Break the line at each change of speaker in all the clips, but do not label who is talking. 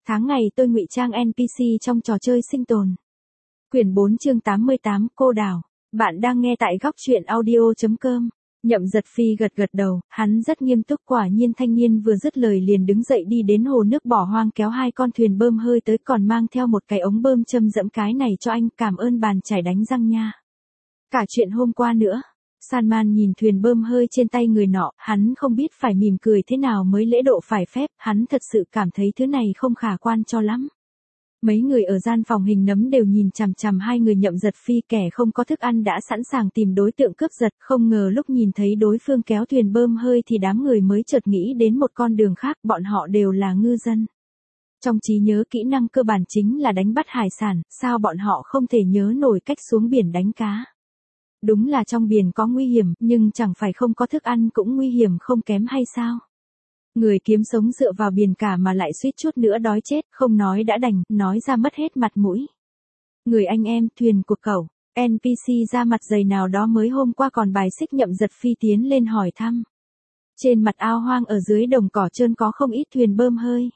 Tháng ngày tôi ngụy trang NPC trong trò chơi sinh tồn. Quyển 4 chương 88, cô đào. Bạn đang nghe tại góc truyện audio.com. Nhậm Giật Phi gật gật đầu, hắn rất nghiêm túc. Quả nhiên thanh niên vừa dứt lời liền đứng dậy đi đến hồ nước bỏ hoang kéo hai con thuyền bơm hơi tới, còn mang theo một cái ống bơm châm dẫm cái này cho anh, cảm ơn bàn chải đánh răng nha. Cả chuyện hôm qua nữa. Salman nhìn thuyền bơm hơi trên tay người nọ, hắn không biết phải mỉm cười thế nào mới lễ độ phải phép, hắn thật sự cảm thấy thứ này không khả quan cho lắm. Mấy người ở gian phòng hình nấm đều nhìn chằm chằm hai người Nhậm Giật Phi, kẻ không có thức ăn đã sẵn sàng tìm đối tượng cướp giật, không ngờ lúc nhìn thấy đối phương kéo thuyền bơm hơi thì đám người mới chợt nghĩ đến một con đường khác, bọn họ đều là ngư dân. Trong trí nhớ kỹ năng cơ bản chính là đánh bắt hải sản, sao bọn họ không thể nhớ nổi cách xuống biển đánh cá. Đúng là trong biển có nguy hiểm, nhưng chẳng phải không có thức ăn cũng nguy hiểm không kém hay sao? Người kiếm sống dựa vào biển cả mà lại suýt chút nữa đói chết, không nói đã đành, nói ra mất hết mặt mũi. Người anh em, thuyền của cậu, NPC ra mặt dày nào đó mới hôm qua còn bài xích Nhậm Giật Phi tiến lên hỏi thăm. Trên mặt ao hoang ở dưới đồng cỏ trơn có không ít thuyền bơm hơi.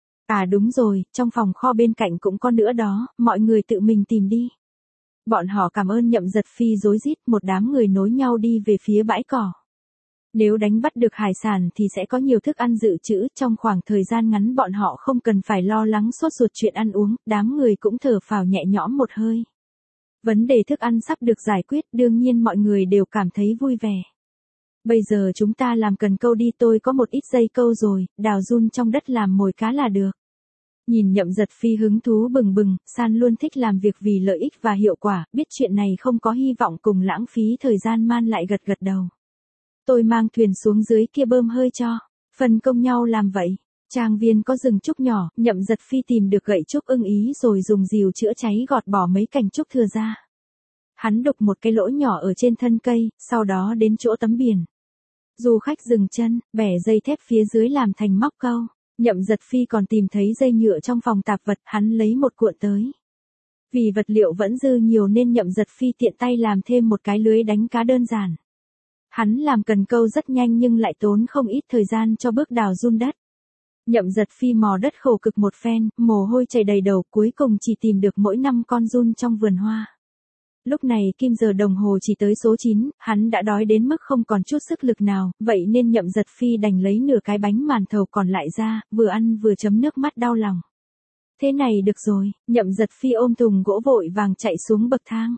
À đúng rồi, trong phòng kho bên cạnh cũng có nữa đó, mọi người tự mình tìm đi. Bọn họ cảm ơn Nhậm Giật Phi rối rít, một đám người nối nhau đi về phía bãi cỏ. Nếu đánh bắt được hải sản thì sẽ có nhiều thức ăn dự trữ, trong khoảng thời gian ngắn bọn họ không cần phải lo lắng sốt ruột chuyện ăn uống, đám người cũng thở phào nhẹ nhõm một hơi. Vấn đề thức ăn sắp được giải quyết, đương nhiên mọi người đều cảm thấy vui vẻ. Bây giờ chúng ta làm cần câu đi, tôi có một ít dây câu rồi, đào giun trong đất làm mồi cá là được. Nhìn Nhậm Giật Phi hứng thú bừng bừng, San luôn thích làm việc vì lợi ích và hiệu quả, biết chuyện này không có hy vọng cùng lãng phí thời gian, man lại gật gật đầu. Tôi mang thuyền xuống dưới kia bơm hơi cho, phân công nhau làm vậy. Trang viên có rừng trúc nhỏ, Nhậm Giật Phi tìm được gậy trúc ưng ý rồi dùng rìu chữa cháy gọt bỏ mấy cành trúc thừa ra. Hắn đục một cái lỗ nhỏ ở trên thân cây, sau đó đến chỗ tấm biển. Du khách dừng chân, bẻ dây thép phía dưới làm thành móc câu. Nhậm Giật Phi còn tìm thấy dây nhựa trong phòng tạp vật, hắn lấy một cuộn tới. Vì vật liệu vẫn dư nhiều nên Nhậm Giật Phi tiện tay làm thêm một cái lưới đánh cá đơn giản. Hắn làm cần câu rất nhanh nhưng lại tốn không ít thời gian cho bước đào giun đất. Nhậm Giật Phi mò đất khổ cực một phen, mồ hôi chảy đầy đầu, cuối cùng chỉ tìm được mỗi 5 con giun trong vườn hoa. Lúc này kim giờ đồng hồ chỉ tới số 9, hắn đã đói đến mức không còn chút sức lực nào, vậy nên Nhậm Giật Phi đành lấy nửa cái bánh màn thầu còn lại ra, vừa ăn vừa chấm nước mắt đau lòng. Thế này được rồi, Nhậm Giật Phi ôm thùng gỗ vội vàng chạy xuống bậc thang.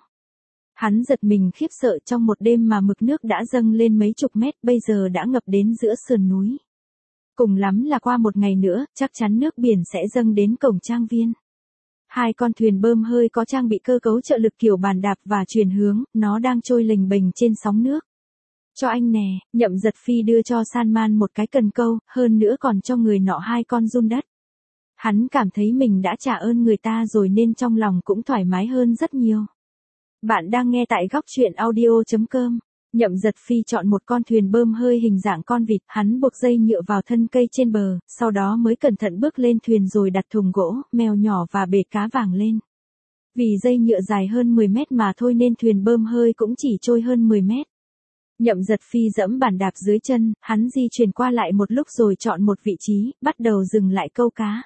Hắn giật mình khiếp sợ, trong một đêm mà mực nước đã dâng lên mấy chục mét, bây giờ đã ngập đến giữa sườn núi. Cùng lắm là qua một ngày nữa, chắc chắn nước biển sẽ dâng đến cổng trang viên. Hai con thuyền bơm hơi có trang bị cơ cấu trợ lực kiểu bàn đạp và chuyển hướng, nó đang trôi lềnh bềnh trên sóng nước. Cho anh nè, Nhậm Giật Phi đưa cho Salman một cái cần câu, hơn nữa còn cho người nọ 2 con giun đất. Hắn cảm thấy mình đã trả ơn người ta rồi nên trong lòng cũng thoải mái hơn rất nhiều. Bạn đang nghe tại góc truyện audio.com. Nhậm Giật Phi chọn một con thuyền bơm hơi hình dạng con vịt, hắn buộc dây nhựa vào thân cây trên bờ, sau đó mới cẩn thận bước lên thuyền rồi đặt thùng gỗ, mèo nhỏ và bể cá vàng lên. Vì dây nhựa dài hơn 10 mét mà thôi nên thuyền bơm hơi cũng chỉ trôi hơn 10 mét. Nhậm Giật Phi dẫm bàn đạp dưới chân, hắn di chuyển qua lại một lúc rồi chọn một vị trí, bắt đầu dừng lại câu cá.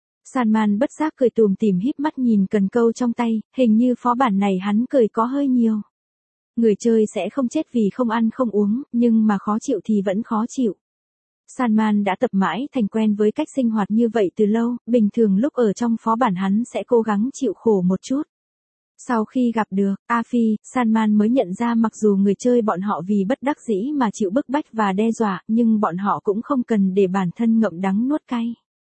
Salman bất giác cười tủm tỉm híp mắt nhìn cần câu trong tay, hình như phó bản này hắn cười có hơi nhiều. Người chơi sẽ không chết vì không ăn không uống, nhưng mà khó chịu thì vẫn khó chịu. Salman đã tập mãi thành quen với cách sinh hoạt như vậy từ lâu, bình thường lúc ở trong phó bản hắn sẽ cố gắng chịu khổ một chút. Sau khi gặp được Afi, Salman mới nhận ra mặc dù người chơi bọn họ vì bất đắc dĩ mà chịu bức bách và đe dọa, nhưng bọn họ cũng không cần để bản thân ngậm đắng nuốt cay.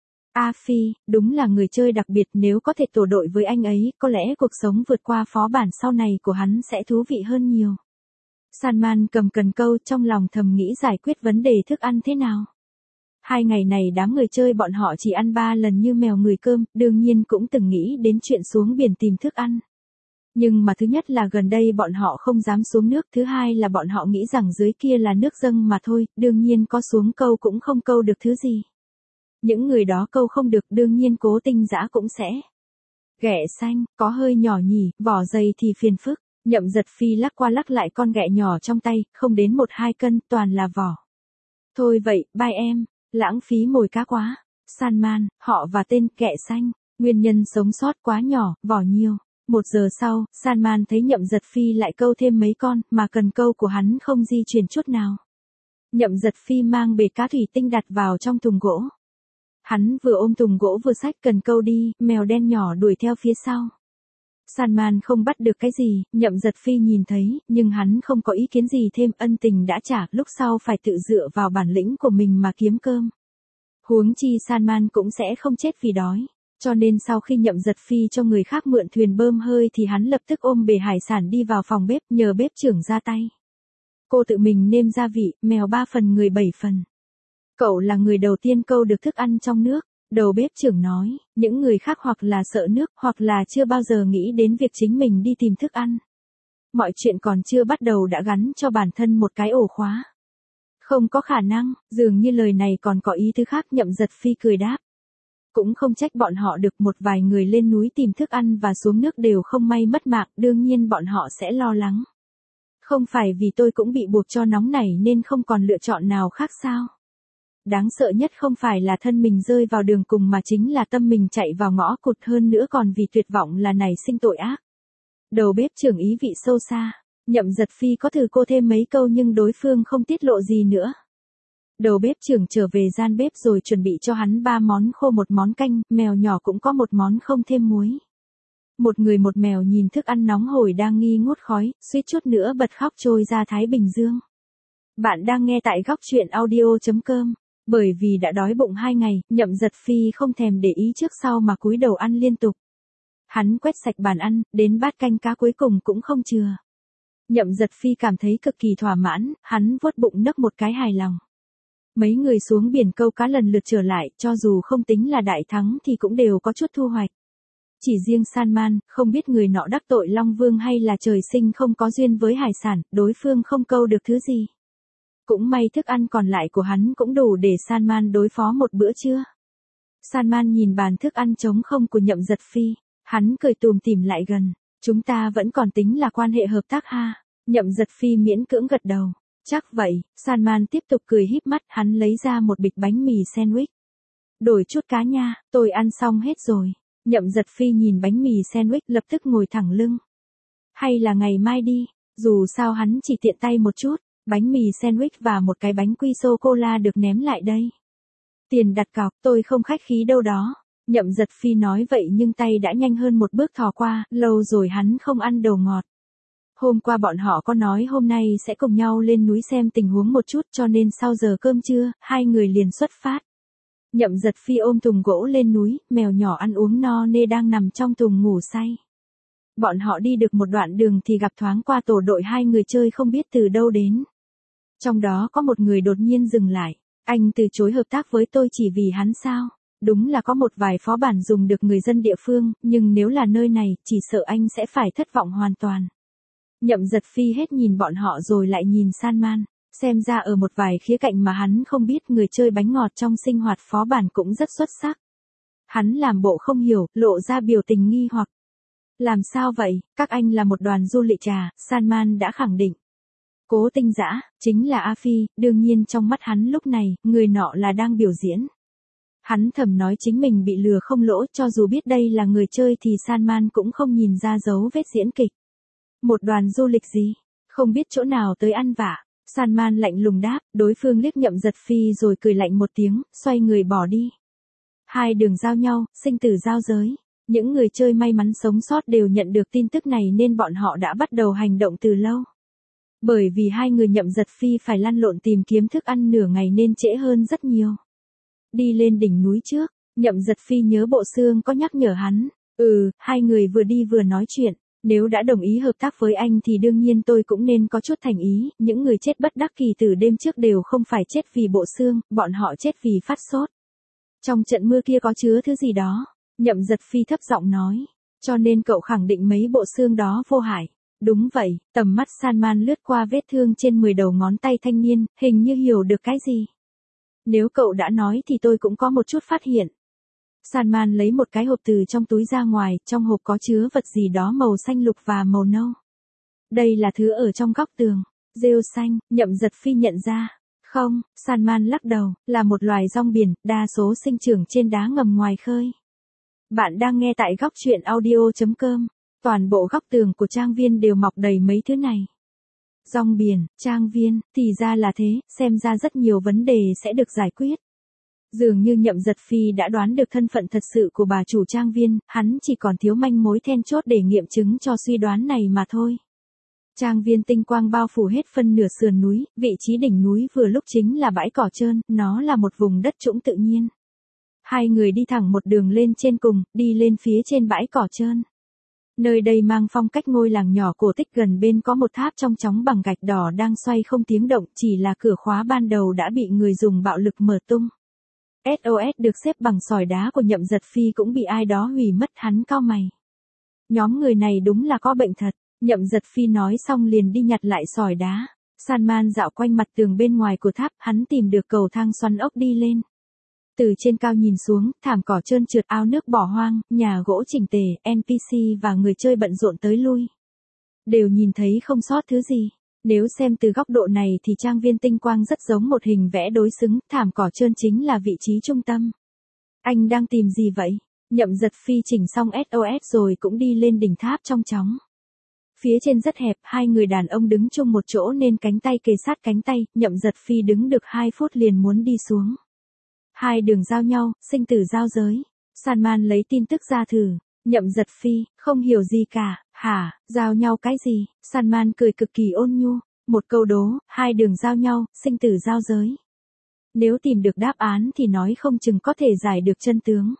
Afi, đúng là người chơi đặc biệt, nếu có thể tổ đội với anh ấy, có lẽ cuộc sống vượt qua phó bản sau này của hắn sẽ thú vị hơn nhiều. Salman cầm cần câu trong lòng thầm nghĩ giải quyết vấn đề thức ăn thế nào. 2 ngày này đám người chơi bọn họ chỉ ăn 3 lần như mèo người cơm, đương nhiên cũng từng nghĩ đến chuyện xuống biển tìm thức ăn. Nhưng mà thứ nhất là gần đây bọn họ không dám xuống nước, thứ hai là bọn họ nghĩ rằng dưới kia là nước dâng mà thôi, đương nhiên có xuống câu cũng không câu được thứ gì. Những người đó câu không được đương nhiên cố tình giã cũng sẽ. Ghẹ xanh, có hơi nhỏ nhỉ, vỏ dày thì phiền phức. Nhậm Giật Phi lắc qua lắc lại con ghẹ nhỏ trong tay, không đến 1-2 cân, toàn là vỏ. Thôi vậy, bye em, lãng phí mồi cá quá. Salman, họ và tên kẹ xanh. Nguyên nhân sống sót quá nhỏ, vỏ nhiều. 1 giờ sau, Salman thấy Nhậm Giật Phi lại câu thêm mấy con, mà cần câu của hắn không di chuyển chút nào. Nhậm Giật Phi mang bể cá thủy tinh đặt vào trong thùng gỗ. Hắn vừa ôm thùng gỗ vừa xách cần câu đi, mèo đen nhỏ đuổi theo phía sau. Salman không bắt được cái gì, Nhậm Giật Phi nhìn thấy, nhưng hắn không có ý kiến gì thêm, ân tình đã trả, lúc sau phải tự dựa vào bản lĩnh của mình mà kiếm cơm. Huống chi Salman cũng sẽ không chết vì đói. Cho nên sau khi Nhậm Giật Phi cho người khác mượn thuyền bơm hơi thì hắn lập tức ôm bể hải sản đi vào phòng bếp nhờ bếp trưởng ra tay. Cô tự mình nêm gia vị, mèo 3 phần người 7 phần. Cậu là người đầu tiên câu được thức ăn trong nước. Đầu bếp trưởng nói, những người khác hoặc là sợ nước hoặc là chưa bao giờ nghĩ đến việc chính mình đi tìm thức ăn. Mọi chuyện còn chưa bắt đầu đã gắn cho bản thân một cái ổ khóa. Không có khả năng, dường như lời này còn có ý tứ khác. Nhậm Giật Phi cười đáp. Cũng không trách bọn họ được, một vài người lên núi tìm thức ăn và xuống nước đều không may mất mạng, đương nhiên bọn họ sẽ lo lắng. Không phải vì tôi cũng bị buộc cho nóng nảy nên không còn lựa chọn nào khác sao? Đáng sợ nhất không phải là thân mình rơi vào đường cùng mà chính là tâm mình chạy vào ngõ cụt, hơn nữa còn vì tuyệt vọng là nảy sinh tội ác. Đầu bếp trưởng ý vị sâu xa. Nhậm Giật Phi có thử cô thêm mấy câu nhưng đối phương không tiết lộ gì nữa. Đầu bếp trưởng trở về gian bếp rồi chuẩn bị cho hắn 3 món khô, 1 món canh, mèo nhỏ cũng có 1 món không thêm muối. Một người một mèo nhìn thức ăn nóng hổi đang nghi ngút khói, suýt chút nữa bật khóc trôi ra Thái Bình Dương. Bạn đang nghe tại góc truyện audio.com. Bởi vì đã đói bụng 2 ngày, Nhậm Giật Phi không thèm để ý trước sau mà cúi đầu ăn liên tục. Hắn quét sạch bàn ăn, đến bát canh cá cuối cùng cũng không chừa. Nhậm Giật Phi cảm thấy cực kỳ thỏa mãn, hắn vuốt bụng nấc một cái hài lòng. Mấy người xuống biển câu cá lần lượt trở lại, cho dù không tính là đại thắng thì cũng đều có chút thu hoạch. Chỉ riêng Salman, không biết người nọ đắc tội Long Vương hay là trời sinh không có duyên với hải sản, đối phương không câu được thứ gì. Cũng may thức ăn còn lại của hắn cũng đủ để Salman đối phó một bữa trưa. Salman nhìn bàn thức ăn trống không của Nhậm Giật Phi, hắn cười tủm tỉm lại gần. Chúng ta vẫn còn tính là quan hệ hợp tác ha. Nhậm Giật Phi miễn cưỡng gật đầu. Chắc vậy, Salman tiếp tục cười híp mắt, hắn lấy ra một bịch bánh mì sandwich. Đổi chút cá nha, tôi ăn xong hết rồi. Nhậm Giật Phi nhìn bánh mì sandwich lập tức ngồi thẳng lưng. Hay là ngày mai đi, dù sao hắn chỉ tiện tay một chút. Bánh mì sandwich và một cái bánh quy sô-cô-la được ném lại đây. Tiền đặt cọc, tôi không khách khí đâu đó. Nhậm Giật Phi nói vậy nhưng tay đã nhanh hơn một bước thò qua, lâu rồi hắn không ăn đồ ngọt. Hôm qua bọn họ có nói hôm nay sẽ cùng nhau lên núi xem tình huống một chút, cho nên sau giờ cơm trưa, 2 người liền xuất phát. Nhậm Giật Phi ôm thùng gỗ lên núi, mèo nhỏ ăn uống no nê đang nằm trong thùng ngủ say. Bọn họ đi được một đoạn đường thì gặp thoáng qua tổ đội 2 người chơi không biết từ đâu đến. Trong đó có một người đột nhiên dừng lại. Anh từ chối hợp tác với tôi chỉ vì hắn sao? Đúng là có một vài phó bản dùng được người dân địa phương, nhưng nếu là nơi này, chỉ sợ anh sẽ phải thất vọng hoàn toàn. Nhậm Giật Phi hết nhìn bọn họ rồi lại nhìn Salman. Xem ra ở một vài khía cạnh mà hắn không biết, người chơi bánh ngọt trong sinh hoạt phó bản cũng rất xuất sắc. Hắn làm bộ không hiểu, lộ ra biểu tình nghi hoặc. Làm sao vậy, các anh là một đoàn du lịch à? Salman đã khẳng định. Cố Tinh Dã, chính là A Phi, đương nhiên trong mắt hắn lúc này, người nọ là đang biểu diễn. Hắn thầm nói chính mình bị lừa không lỗ, cho dù biết đây là người chơi thì Salman cũng không nhìn ra dấu vết diễn kịch. Một đoàn du lịch gì? Không biết chỗ nào tới ăn vạ. Salman lạnh lùng đáp, đối phương liếc Nhậm Giật Phi rồi cười lạnh một tiếng, xoay người bỏ đi. 2 đường giao nhau, sinh tử giao giới. Những người chơi may mắn sống sót đều nhận được tin tức này nên bọn họ đã bắt đầu hành động từ lâu. Bởi vì 2 người Nhậm Giật Phi phải lăn lộn tìm kiếm thức ăn nửa ngày nên trễ hơn rất nhiều. Đi lên đỉnh núi trước, Nhậm Giật Phi nhớ Bộ Xương có nhắc nhở hắn. 2 người vừa đi vừa nói chuyện. Nếu đã đồng ý hợp tác với anh thì đương nhiên tôi cũng nên có chút thành ý. Những người chết bất đắc kỳ từ đêm trước đều không phải chết vì Bộ Xương, bọn họ chết vì phát sốt. Trong trận mưa kia có chứa thứ gì đó. Nhậm Giật Phi thấp giọng nói. Cho nên cậu khẳng định mấy bộ xương đó vô hại. Đúng vậy, tầm mắt Salman lướt qua vết thương trên 10 đầu ngón tay thanh niên, hình như hiểu được cái gì. Nếu cậu đã nói thì tôi cũng có một chút phát hiện. Salman lấy một cái hộp từ trong túi ra ngoài, trong hộp có chứa vật gì đó màu xanh lục và màu nâu. Đây là thứ ở trong góc tường. Rêu xanh, Nhậm Giật Phi nhận ra. Không, Salman lắc đầu, là một loài rong biển, đa số sinh trưởng trên đá ngầm ngoài khơi. Bạn đang nghe tại góc truyện audio.com. Toàn bộ góc tường của trang viên đều mọc đầy mấy thứ này. Rong biển, trang viên, thì ra là thế, xem ra rất nhiều vấn đề sẽ được giải quyết. Dường như Nhậm Giật Phi đã đoán được thân phận thật sự của bà chủ trang viên, hắn chỉ còn thiếu manh mối then chốt để nghiệm chứng cho suy đoán này mà thôi. Trang viên tinh quang bao phủ hết phân nửa sườn núi, vị trí đỉnh núi vừa lúc chính là bãi cỏ trơn, nó là một vùng đất trũng tự nhiên. Hai người đi thẳng một đường lên trên cùng, đi lên phía trên bãi cỏ trơn. Nơi đây mang phong cách ngôi làng nhỏ cổ tích, gần bên có một tháp trong chóng bằng gạch đỏ đang xoay không tiếng động, chỉ là cửa khóa ban đầu đã bị người dùng bạo lực mở tung. SOS được xếp bằng sỏi đá của Nhậm Giật Phi cũng bị ai đó hủy mất, hắn cau mày. Nhóm người này đúng là có bệnh thật, Nhậm Giật Phi nói xong liền đi nhặt lại sỏi đá. Salman dạo quanh mặt tường bên ngoài của tháp, hắn tìm được cầu thang xoắn ốc đi lên. Từ trên cao nhìn xuống, thảm cỏ trơn trượt, ao nước bỏ hoang, nhà gỗ chỉnh tề, NPC và người chơi bận rộn tới lui. Đều nhìn thấy không sót thứ gì. Nếu xem từ góc độ này thì trang viên tinh quang rất giống một hình vẽ đối xứng, thảm cỏ trơn chính là vị trí trung tâm. Anh đang tìm gì vậy? Nhậm Giật Phi chỉnh xong SOS rồi cũng đi lên đỉnh tháp trong chóng. Phía trên rất hẹp, hai người đàn ông đứng chung một chỗ nên cánh tay kề sát cánh tay, Nhậm Giật Phi đứng được 2 phút liền muốn đi xuống. Hai đường giao nhau, sinh tử giao giới. Salman lấy tin tức ra thử. Nhậm Giật Phi, không hiểu gì cả, hả, giao nhau cái gì? Salman cười cực kỳ ôn nhu. Một câu đố, hai đường giao nhau, sinh tử giao giới. Nếu tìm được đáp án thì nói không chừng có thể giải được chân tướng.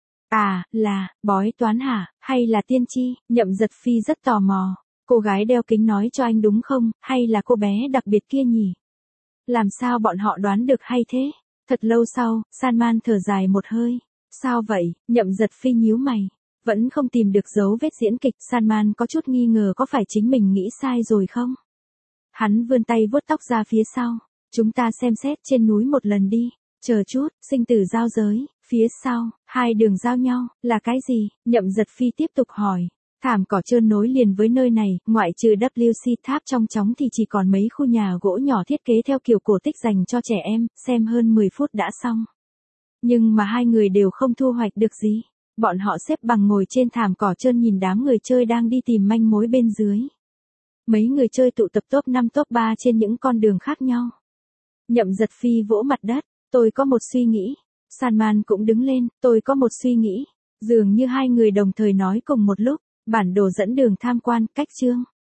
À, là, bói toán hả, hay là tiên tri? Nhậm Giật Phi rất tò mò. Cô gái đeo kính nói cho anh đúng không, hay là cô bé đặc biệt kia nhỉ? Làm sao bọn họ đoán được hay thế? Thật lâu sau, Salman thở dài một hơi. Sao vậy? Nhậm Giật Phi nhíu mày. Vẫn không tìm được dấu vết diễn kịch. Salman có chút nghi ngờ có phải chính mình nghĩ sai rồi không? Hắn vươn tay vuốt tóc ra phía sau. Chúng ta xem xét trên núi một lần đi. Chờ chút, sinh tử giao giới. Phía sau, hai đường giao nhau, là cái gì? Nhậm Giật Phi tiếp tục hỏi. Thảm cỏ trơn nối liền với nơi này, ngoại trừ WC tháp trong chóng thì chỉ còn mấy khu nhà gỗ nhỏ thiết kế theo kiểu cổ tích dành cho trẻ em, xem hơn 10 phút đã xong. Nhưng mà hai người đều không thu hoạch được gì. Bọn họ xếp bằng ngồi trên thảm cỏ trơn nhìn đám người chơi đang đi tìm manh mối bên dưới. Mấy người chơi tụ tập top 5 top 3 trên những con đường khác nhau. Nhậm Giật Phi vỗ mặt đất, tôi có một suy nghĩ. Salman cũng đứng lên, tôi có một suy nghĩ. Dường như hai người đồng thời nói cùng một lúc. Bản đồ dẫn đường tham quan, cách chương.